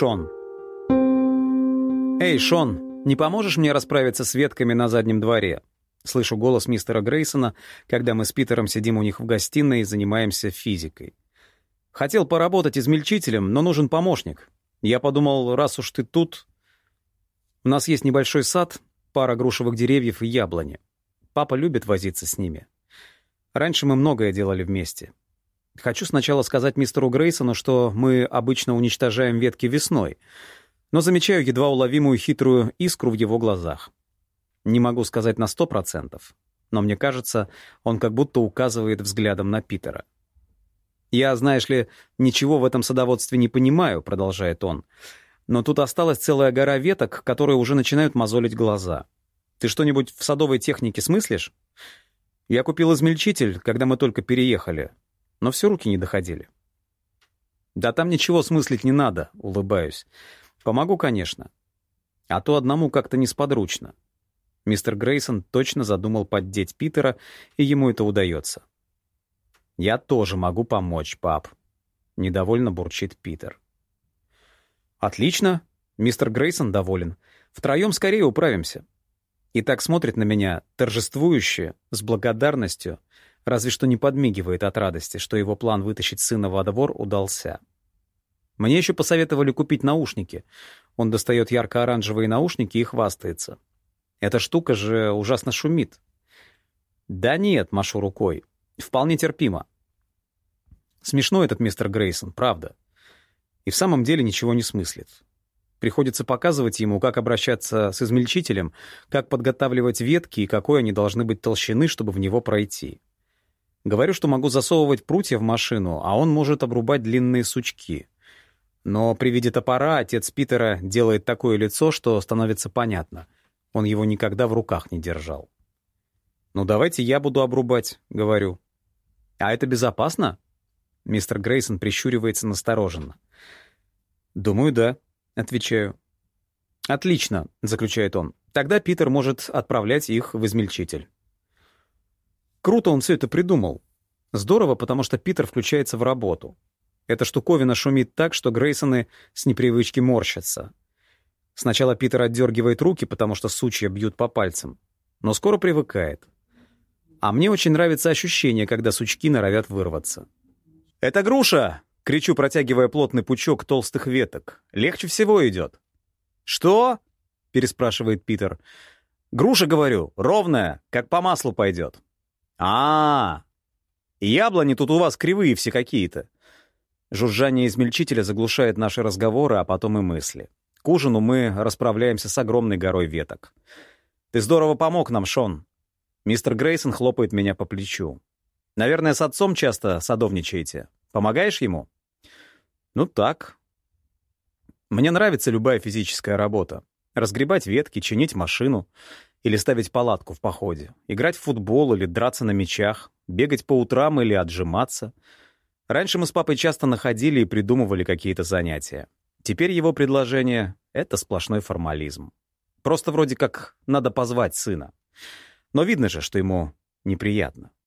Шон. «Эй, Шон, не поможешь мне расправиться с ветками на заднем дворе?» Слышу голос мистера Грейсона, когда мы с Питером сидим у них в гостиной и занимаемся физикой. «Хотел поработать измельчителем, но нужен помощник. Я подумал, раз уж ты тут... У нас есть небольшой сад, пара грушевых деревьев и яблони. Папа любит возиться с ними. Раньше мы многое делали вместе. Хочу сначала сказать мистеру Грейсону, что мы обычно уничтожаем ветки весной, но замечаю едва уловимую хитрую искру в его глазах. Не могу сказать на 100%, но мне кажется, он как будто указывает взглядом на Питера. «Я, знаешь ли, ничего в этом садоводстве не понимаю», — продолжает он, «но тут осталась целая гора веток, которые уже начинают мозолить глаза. Ты что-нибудь в садовой технике смыслишь? Я купил измельчитель, когда мы только переехали, но все руки не доходили». «Да там ничего смыслить не надо», — улыбаюсь. «Помогу, конечно. А то одному как-то несподручно». Мистер Грейсон точно задумал поддеть Питера, и ему это удается. «Я тоже могу помочь, пап», — недовольно бурчит Питер. «Отлично», — мистер Грейсон доволен. «Втроем скорее управимся». И так смотрит на меня, торжествующе, с благодарностью, разве что не подмигивает от радости, что его план вытащить сына во двор удался. Мне еще посоветовали купить наушники. Он достает ярко-оранжевые наушники и хвастается. Эта штука же ужасно шумит. «Да нет», — машу рукой, — «вполне терпимо». Смешно этот мистер Грейсон, правда. И в самом деле ничего не смыслит. Приходится показывать ему, как обращаться с измельчителем, как подготавливать ветки и какой они должны быть толщины, чтобы в него пройти. Говорю, что могу засовывать прутья в машину, а он может обрубать длинные сучки. Но при виде топора отец Питера делает такое лицо, что становится понятно. Он его никогда в руках не держал. «Ну, давайте я буду обрубать», — говорю. «А это безопасно?» Мистер Грейсон прищуривается настороженно. «Думаю, да», — отвечаю. «Отлично», — заключает он. «Тогда Питер может отправлять их в измельчитель». Круто он все это придумал. Здорово, потому что Питер включается в работу. Эта штуковина шумит так, что Грейсоны с непривычки морщатся. Сначала Питер отдергивает руки, потому что сучья бьют по пальцам, но скоро привыкает. А мне очень нравится ощущение, когда сучки норовят вырваться. «Это груша!» — кричу, протягивая плотный пучок толстых веток. «Легче всего идет». «Что?» — переспрашивает Питер. «Груша, говорю, ровная, как по маслу пойдет». «А-а-а! Яблони тут у вас кривые все какие-то». Жужжание измельчителя заглушает наши разговоры, а потом и мысли. К ужину мы расправляемся с огромной горой веток. «Ты здорово помог нам, Шон». Мистер Грейсон хлопает меня по плечу. «Наверное, с отцом часто садовничаете. Помогаешь ему?» «Ну так. Мне нравится любая физическая работа. Разгребать ветки, чинить машину или ставить палатку в походе, играть в футбол или драться на мячах, бегать по утрам или отжиматься. Раньше мы с папой часто находили и придумывали какие-то занятия. Теперь его предложение — это сплошной формализм. Просто вроде как надо позвать сына. Но видно же, что ему неприятно.